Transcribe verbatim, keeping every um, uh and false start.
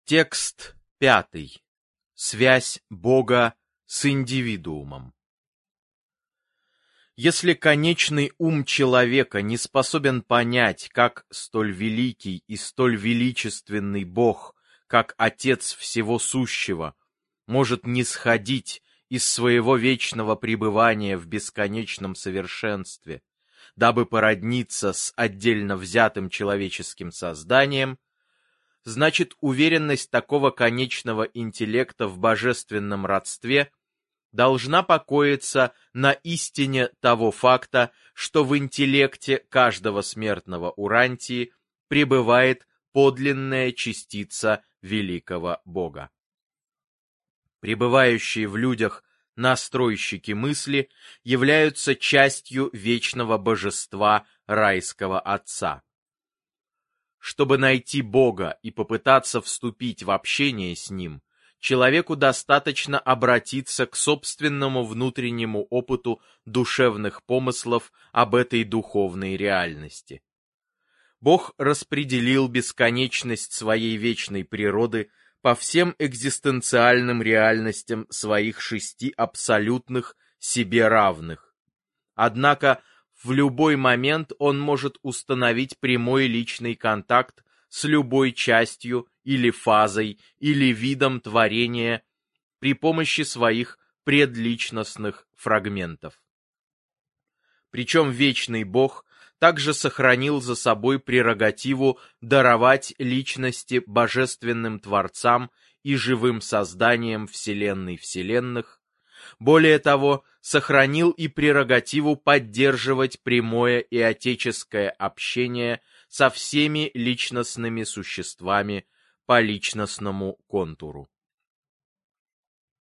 Текст пятый. Связь Бога с индивидуумом. Если конечный ум человека не способен понять, как столь великий и столь величественный Бог, как Отец всего сущего, может нисходить из своего вечного пребывания в бесконечном совершенстве, дабы породниться с отдельно взятым человеческим созданием, значит, уверенность такого конечного интеллекта в божественном родстве должна покоиться на истине того факта, что в интеллекте каждого смертного Урантии пребывает подлинная частица великого Бога. Пребывающие в людях настройщики мысли являются частью вечного божества райского Отца. Чтобы найти Бога и попытаться вступить в общение с Ним, человеку достаточно обратиться к собственному внутреннему опыту душевных помыслов об этой духовной реальности. Бог распределил бесконечность своей вечной природы по всем экзистенциальным реальностям своих шести абсолютных себе равных. Однако в любой момент он может установить прямой личный контакт с любой частью или фазой или видом творения при помощи своих предличностных фрагментов. Причем вечный Бог также сохранил за собой прерогативу даровать личности божественным творцам и живым созданиям вселенной вселенных. Более того, сохранил и прерогативу поддерживать прямое и отеческое общение со всеми личностными существами по личностному контуру.